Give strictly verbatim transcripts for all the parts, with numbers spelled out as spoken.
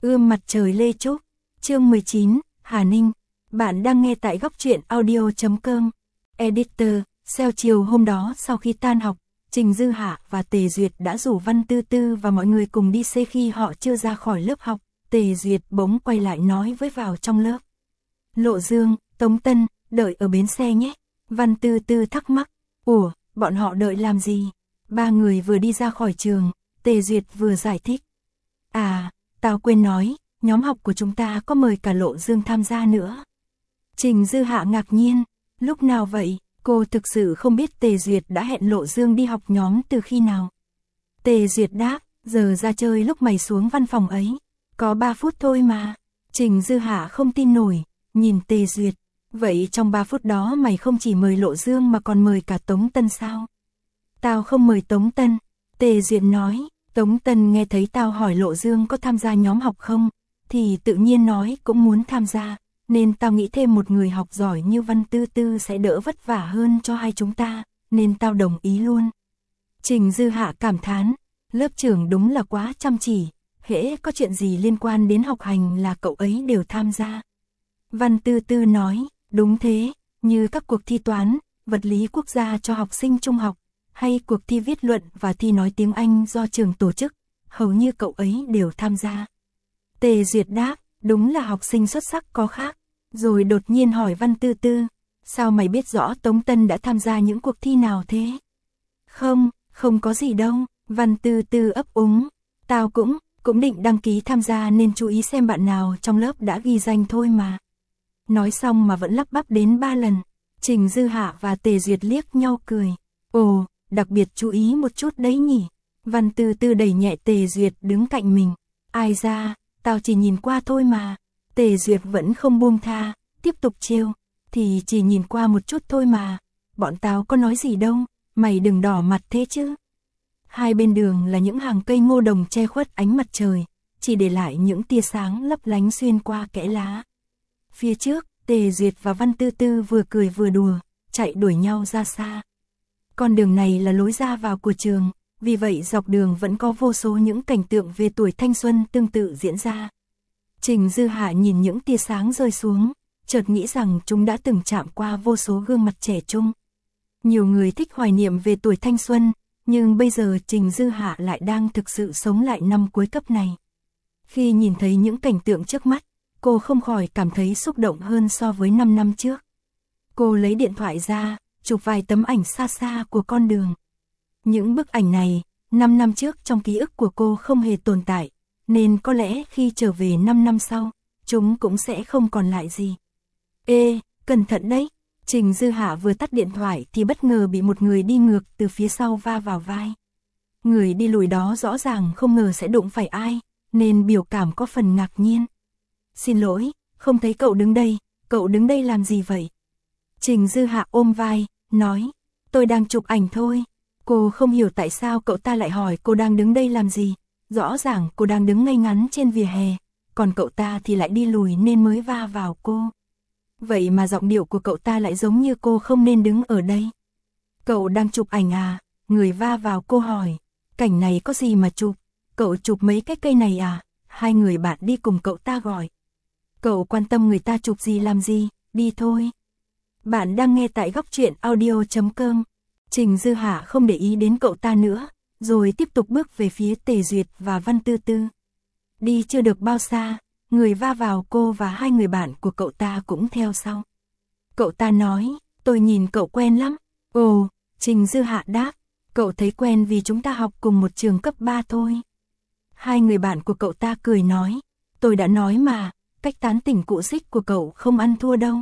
Ươm mặt trời Lê Trúc, chương mười chín, Hà Ninh. Bạn đang nghe tại góc truyện audio chấm com. Editor, xeo chiều hôm đó sau khi tan học, Trình Dư Hạ và Tề Duyệt đã rủ Văn Tư Tư và mọi người cùng đi xe. Khi họ chưa ra khỏi lớp học, Tề Duyệt bỗng quay lại nói với vào trong lớp. Lộ Dương, Tống Tân, đợi ở bến xe nhé. Văn Tư Tư thắc mắc, ủa, bọn họ đợi làm gì? Ba người vừa đi ra khỏi trường, Tề Duyệt vừa giải thích. À, tao quên nói, nhóm học của chúng ta có mời cả Lộ Dương tham gia nữa. Trình Dư Hạ ngạc nhiên, lúc nào vậy? Cô thực sự không biết Tề Duyệt đã hẹn Lộ Dương đi học nhóm từ khi nào. Tề Duyệt đáp, giờ ra chơi lúc mày xuống văn phòng ấy. Có ba phút thôi mà. Trình Dư Hạ không tin nổi, nhìn Tề Duyệt. Vậy trong ba phút đó mày không chỉ mời Lộ Dương mà còn mời cả Tống Tân sao? Tao không mời Tống Tân. Tề Duyệt nói, Tống Tân nghe thấy tao hỏi Lộ Dương có tham gia nhóm học không, thì tự nhiên nói cũng muốn tham gia. Nên tao nghĩ thêm một người học giỏi như Văn Tư Tư sẽ đỡ vất vả hơn cho hai chúng ta, nên tao đồng ý luôn. Trình Dư Hạ cảm thán, lớp trưởng đúng là quá chăm chỉ, hễ có chuyện gì liên quan đến học hành là cậu ấy đều tham gia. Văn Tư Tư nói, đúng thế, như các cuộc thi toán, vật lý quốc gia cho học sinh trung học, hay cuộc thi viết luận và thi nói tiếng Anh do trường tổ chức, hầu như cậu ấy đều tham gia. Tề Duyệt đáp, đúng là học sinh xuất sắc có khác. Rồi đột nhiên hỏi Văn Tư Tư, sao mày biết rõ Tống Tân đã tham gia những cuộc thi nào thế? Không, không có gì đâu, Văn Tư Tư ấp úng, tao cũng, cũng định đăng ký tham gia nên chú ý xem bạn nào trong lớp đã ghi danh thôi mà. Nói xong mà vẫn lắp bắp đến ba lần, Trình Dư Hạ và Tề Duyệt liếc nhau cười, ồ, đặc biệt chú ý một chút đấy nhỉ. Văn Tư Tư đẩy nhẹ Tề Duyệt đứng cạnh mình, ai ra, tao chỉ nhìn qua thôi mà. Tề Duyệt vẫn không buông tha, tiếp tục trêu, thì chỉ nhìn qua một chút thôi mà, bọn tao có nói gì đâu, mày đừng đỏ mặt thế chứ. Hai bên đường là những hàng cây ngô đồng che khuất ánh mặt trời, chỉ để lại những tia sáng lấp lánh xuyên qua kẽ lá. Phía trước, Tề Duyệt và Văn Tư Tư vừa cười vừa đùa, chạy đuổi nhau ra xa. Con đường này là lối ra vào của trường, vì vậy dọc đường vẫn có vô số những cảnh tượng về tuổi thanh xuân tương tự diễn ra. Trình Dư Hạ nhìn những tia sáng rơi xuống, chợt nghĩ rằng chúng đã từng chạm qua vô số gương mặt trẻ trung. Nhiều người thích hoài niệm về tuổi thanh xuân, nhưng bây giờ Trình Dư Hạ lại đang thực sự sống lại năm cuối cấp này. Khi nhìn thấy những cảnh tượng trước mắt, cô không khỏi cảm thấy xúc động hơn so với năm năm trước. Cô lấy điện thoại ra, chụp vài tấm ảnh xa xa của con đường. Những bức ảnh này, năm năm trước trong ký ức của cô không hề tồn tại. Nên có lẽ khi trở về năm năm sau, chúng cũng sẽ không còn lại gì. Ê, cẩn thận đấy. Trình Dư Hạ vừa tắt điện thoại thì bất ngờ bị một người đi ngược từ phía sau va vào vai. Người đi lùi đó rõ ràng không ngờ sẽ đụng phải ai, nên biểu cảm có phần ngạc nhiên. Xin lỗi, không thấy cậu đứng đây, cậu đứng đây làm gì vậy? Trình Dư Hạ ôm vai, nói, tôi đang chụp ảnh thôi. Cô không hiểu tại sao cậu ta lại hỏi cô đang đứng đây làm gì. Rõ ràng cô đang đứng ngay ngắn trên vỉa hè, còn cậu ta thì lại đi lùi nên mới va vào cô. Vậy mà giọng điệu của cậu ta lại giống như cô không nên đứng ở đây. Cậu đang chụp ảnh à? Người va vào cô hỏi. Cảnh này có gì mà chụp? Cậu chụp mấy cái cây này à? Hai người bạn đi cùng cậu ta gọi. Cậu quan tâm người ta chụp gì làm gì? Đi thôi. Bạn đang nghe tại góc truyện audio chấm com. Trình Dư Hạ không để ý đến cậu ta nữa, rồi tiếp tục bước về phía Tề Duyệt và Văn Tư Tư. Đi chưa được bao xa, người va vào cô và hai người bạn của cậu ta cũng theo sau. Cậu ta nói, tôi nhìn cậu quen lắm. Ồ, Trình Dư Hạ đáp, cậu thấy quen vì chúng ta học cùng một trường cấp ba thôi. Hai người bạn của cậu ta cười nói, tôi đã nói mà, cách tán tỉnh cụ xích của cậu không ăn thua đâu.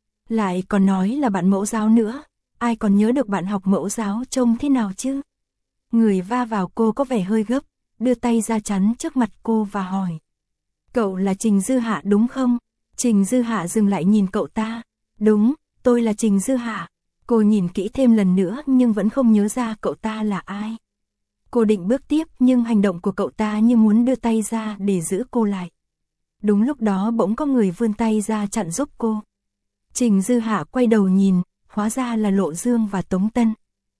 Lại còn nói là bạn mẫu giáo nữa, ai còn nhớ được bạn học mẫu giáo trông thế nào chứ? Người va vào cô có vẻ hơi gấp, đưa tay ra chắn trước mặt cô và hỏi. Cậu là Trình Dư Hạ đúng không? Trình Dư Hạ dừng lại nhìn cậu ta. Đúng, tôi là Trình Dư Hạ. Cô nhìn kỹ thêm lần nữa nhưng vẫn không nhớ ra cậu ta là ai. Cô định bước tiếp nhưng hành động của cậu ta như muốn đưa tay ra để giữ cô lại. Đúng lúc đó bỗng có người vươn tay ra chặn giúp cô. Trình Dư Hạ quay đầu nhìn, hóa ra là Lộ Dương và Tống Tân.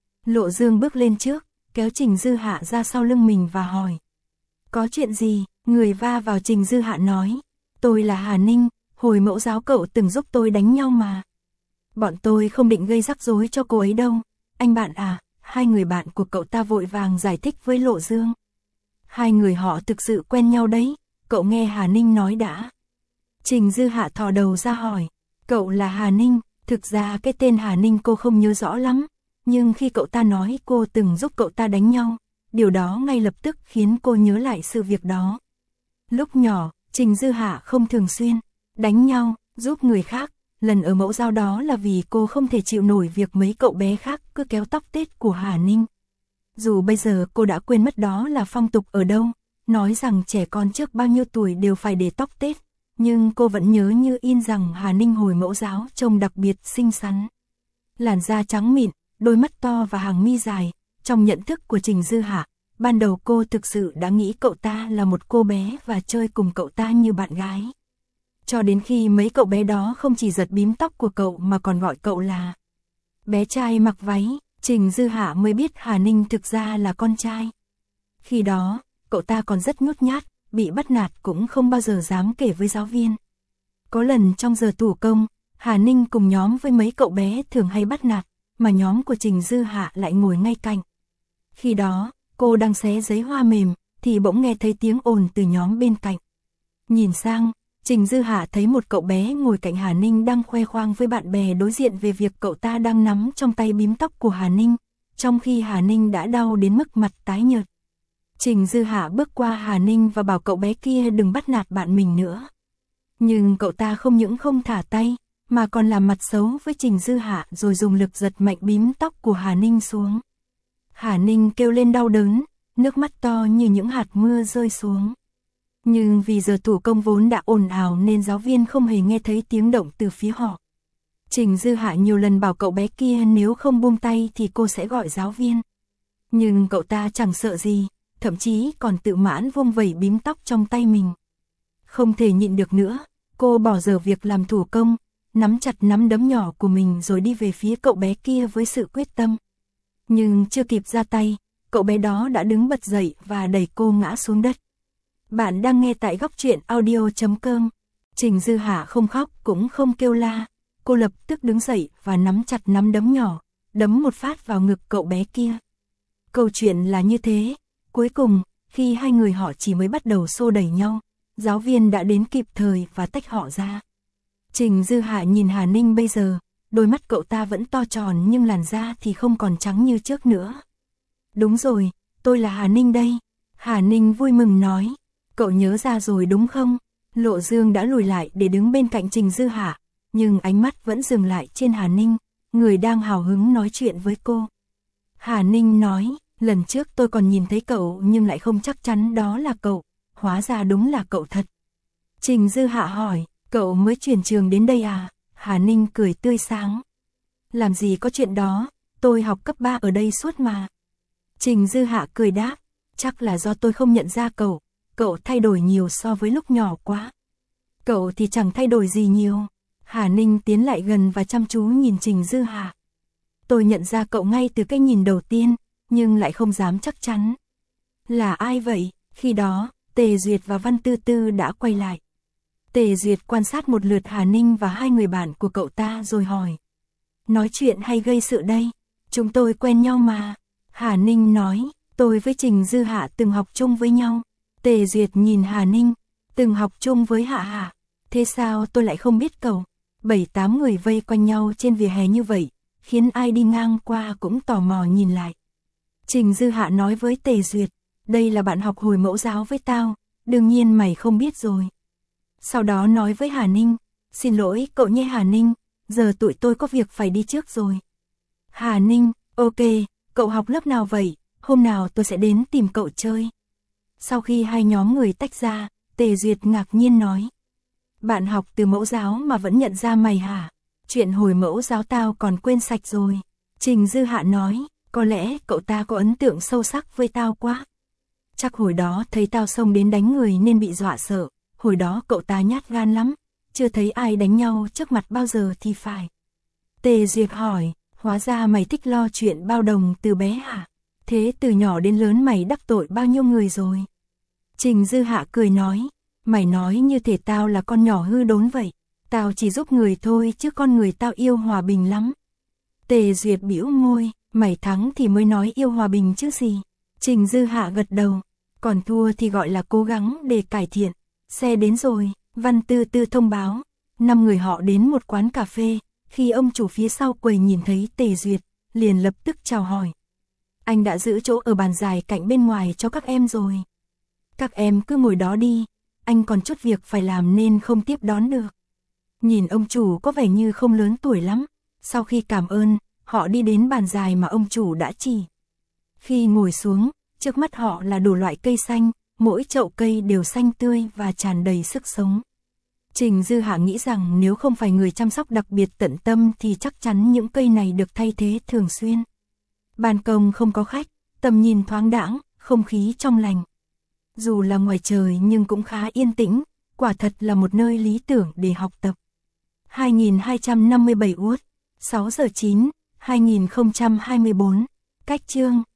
Lộ Dương bước lên trước, kéo Trình Dư Hạ ra sau lưng mình và hỏi. Có chuyện gì? Người va vào Trình Dư Hạ nói, tôi là Hà Ninh, hồi mẫu giáo cậu từng giúp tôi đánh nhau mà. Bọn tôi không định gây rắc rối cho cô ấy đâu, anh bạn à, hai người bạn của cậu ta vội vàng giải thích với Lộ Dương. Hai người họ thực sự quen nhau đấy, cậu nghe Hà Ninh nói đã. Trình Dư Hạ thò đầu ra hỏi, cậu là Hà Ninh, thực ra cái tên Hà Ninh cô không nhớ rõ lắm, nhưng khi cậu ta nói cô từng giúp cậu ta đánh nhau, điều đó ngay lập tức khiến cô nhớ lại sự việc đó. Lúc nhỏ, Trình Dư Hạ không thường xuyên đánh nhau, giúp người khác, lần ở mẫu giáo đó là vì cô không thể chịu nổi việc mấy cậu bé khác cứ kéo tóc tết của Hà Ninh. Dù bây giờ cô đã quên mất đó là phong tục ở đâu, nói rằng trẻ con trước bao nhiêu tuổi đều phải để tóc tết, nhưng cô vẫn nhớ như in rằng Hà Ninh hồi mẫu giáo trông đặc biệt xinh xắn. Làn da trắng mịn, đôi mắt to và hàng mi dài, trong nhận thức của Trình Dư Hạ, ban đầu cô thực sự đã nghĩ cậu ta là một cô bé và chơi cùng cậu ta như bạn gái. Cho đến khi mấy cậu bé đó không chỉ giật bím tóc của cậu mà còn gọi cậu là bé trai mặc váy, Trình Dư Hạ mới biết Hà Ninh thực ra là con trai. Khi đó, cậu ta còn rất nhút nhát, bị bắt nạt cũng không bao giờ dám kể với giáo viên. Có lần trong giờ thủ công, Hà Ninh cùng nhóm với mấy cậu bé thường hay bắt nạt, mà nhóm của Trình Dư Hạ lại ngồi ngay cạnh. Khi đó, cô đang xé giấy hoa mềm, thì bỗng nghe thấy tiếng ồn từ nhóm bên cạnh. Nhìn sang, Trình Dư Hạ thấy một cậu bé ngồi cạnh Hà Ninh đang khoe khoang với bạn bè đối diện về việc cậu ta đang nắm trong tay bím tóc của Hà Ninh, trong khi Hà Ninh đã đau đến mức mặt tái nhợt. Trình Dư Hạ bước qua Hà Ninh và bảo cậu bé kia đừng bắt nạt bạn mình nữa. Nhưng cậu ta không những không thả tay, mà còn làm mặt xấu với Trình Dư Hạ rồi dùng lực giật mạnh bím tóc của Hà Ninh xuống. Hà Ninh kêu lên đau đớn, nước mắt to như những hạt mưa rơi xuống. Nhưng vì giờ thủ công vốn đã ồn ào nên giáo viên không hề nghe thấy tiếng động từ phía họ. Trình Dư Hạ nhiều lần bảo cậu bé kia nếu không buông tay thì cô sẽ gọi giáo viên. Nhưng cậu ta chẳng sợ gì, thậm chí còn tự mãn vung vẩy bím tóc trong tay mình. Không thể nhịn được nữa, cô bỏ dở việc làm thủ công, nắm chặt nắm đấm nhỏ của mình rồi đi về phía cậu bé kia với sự quyết tâm. Nhưng chưa kịp ra tay, cậu bé đó đã đứng bật dậy và đẩy cô ngã xuống đất. Bạn đang nghe tại góc truyện audio chấm com. Trình Dư Hạ không khóc cũng không kêu la, cô lập tức đứng dậy và nắm chặt nắm đấm nhỏ, đấm một phát vào ngực cậu bé kia. Câu chuyện là như thế, cuối cùng, khi hai người họ chỉ mới bắt đầu xô đẩy nhau, giáo viên đã đến kịp thời và tách họ ra. Trình Dư Hạ nhìn Hà Ninh bây giờ, đôi mắt cậu ta vẫn to tròn nhưng làn da thì không còn trắng như trước nữa. Đúng rồi, tôi là Hà Ninh đây. Hà Ninh vui mừng nói, cậu nhớ ra rồi đúng không? Lộ Dương đã lùi lại để đứng bên cạnh Trình Dư Hạ, nhưng ánh mắt vẫn dừng lại trên Hà Ninh, người đang hào hứng nói chuyện với cô. Hà Ninh nói, lần trước tôi còn nhìn thấy cậu nhưng lại không chắc chắn đó là cậu, hóa ra đúng là cậu thật. Trình Dư Hạ hỏi, cậu mới chuyển trường đến đây à? Hà Ninh cười tươi sáng. Làm gì có chuyện đó, tôi học cấp ba ở đây suốt mà. Trình Dư Hạ cười đáp, chắc là do tôi không nhận ra cậu, cậu thay đổi nhiều so với lúc nhỏ quá. Cậu thì chẳng thay đổi gì nhiều. Hà Ninh tiến lại gần và chăm chú nhìn Trình Dư Hạ. Tôi nhận ra cậu ngay từ cái nhìn đầu tiên, nhưng lại không dám chắc chắn. Là ai vậy? Khi đó, Tề Duyệt và Văn Tư Tư đã quay lại. Tề Duyệt quan sát một lượt Hà Ninh và hai người bạn của cậu ta rồi hỏi. Nói chuyện hay gây sự đây? Chúng tôi quen nhau mà. Hà Ninh nói, tôi với Trình Dư Hạ từng học chung với nhau. Tề Duyệt nhìn Hà Ninh, từng học chung với Hạ Hạ. Thế sao tôi lại không biết cậu? Bảy tám người vây quanh nhau trên vỉa hè như vậy, khiến ai đi ngang qua cũng tò mò nhìn lại. Trình Dư Hạ nói với Tề Duyệt, đây là bạn học hồi mẫu giáo với tao, đương nhiên mày không biết rồi. Sau đó nói với Hà Ninh, xin lỗi cậu nhé Hà Ninh, giờ tụi tôi có việc phải đi trước rồi. Hà Ninh, ok, cậu học lớp nào vậy, hôm nào tôi sẽ đến tìm cậu chơi. Sau khi hai nhóm người tách ra, Tề Duyệt ngạc nhiên nói. Bạn học từ mẫu giáo mà vẫn nhận ra mày hả? Chuyện hồi mẫu giáo tao còn quên sạch rồi. Trình Dư Hạ nói, có lẽ cậu ta có ấn tượng sâu sắc với tao quá. Chắc hồi đó thấy tao xông đến đánh người nên bị dọa sợ, hồi đó cậu ta nhát gan lắm, chưa thấy ai đánh nhau trước mặt bao giờ thì phải. Tề Duyệt hỏi, hóa ra mày thích lo chuyện bao đồng từ bé hả? Thế từ nhỏ đến lớn mày đắc tội bao nhiêu người rồi? Trình Dư Hạ cười nói, mày nói như thể tao là con nhỏ hư đốn vậy, tao chỉ giúp người thôi chứ con người tao yêu hòa bình lắm. Tề Duyệt bĩu môi, mày thắng thì mới nói yêu hòa bình chứ gì. Trình Dư Hạ gật đầu, còn thua thì gọi là cố gắng để cải thiện. Xe đến rồi, Văn Tư Tư thông báo, năm người họ đến một quán cà phê, khi ông chủ phía sau quầy nhìn thấy Tề Duyệt, liền lập tức chào hỏi. Anh đã giữ chỗ ở bàn dài cạnh bên ngoài cho các em rồi. Các em cứ ngồi đó đi, anh còn chút việc phải làm nên không tiếp đón được. Nhìn ông chủ có vẻ như không lớn tuổi lắm, sau khi cảm ơn, họ đi đến bàn dài mà ông chủ đã chỉ. Khi ngồi xuống, trước mắt họ là đủ loại cây xanh, mỗi chậu cây đều xanh tươi và tràn đầy sức sống. Trình Dư Hạ nghĩ rằng nếu không phải người chăm sóc đặc biệt tận tâm thì chắc chắn những cây này được thay thế thường xuyên. Ban công không có khách, tầm nhìn thoáng đãng, không khí trong lành. Dù là ngoài trời nhưng cũng khá yên tĩnh, quả thật là một nơi lý tưởng để học tập. hai nghìn hai trăm năm mươi bảy Út, sáu giờ chín, hai nghìn không trăm hai mươi bốn, cách chương.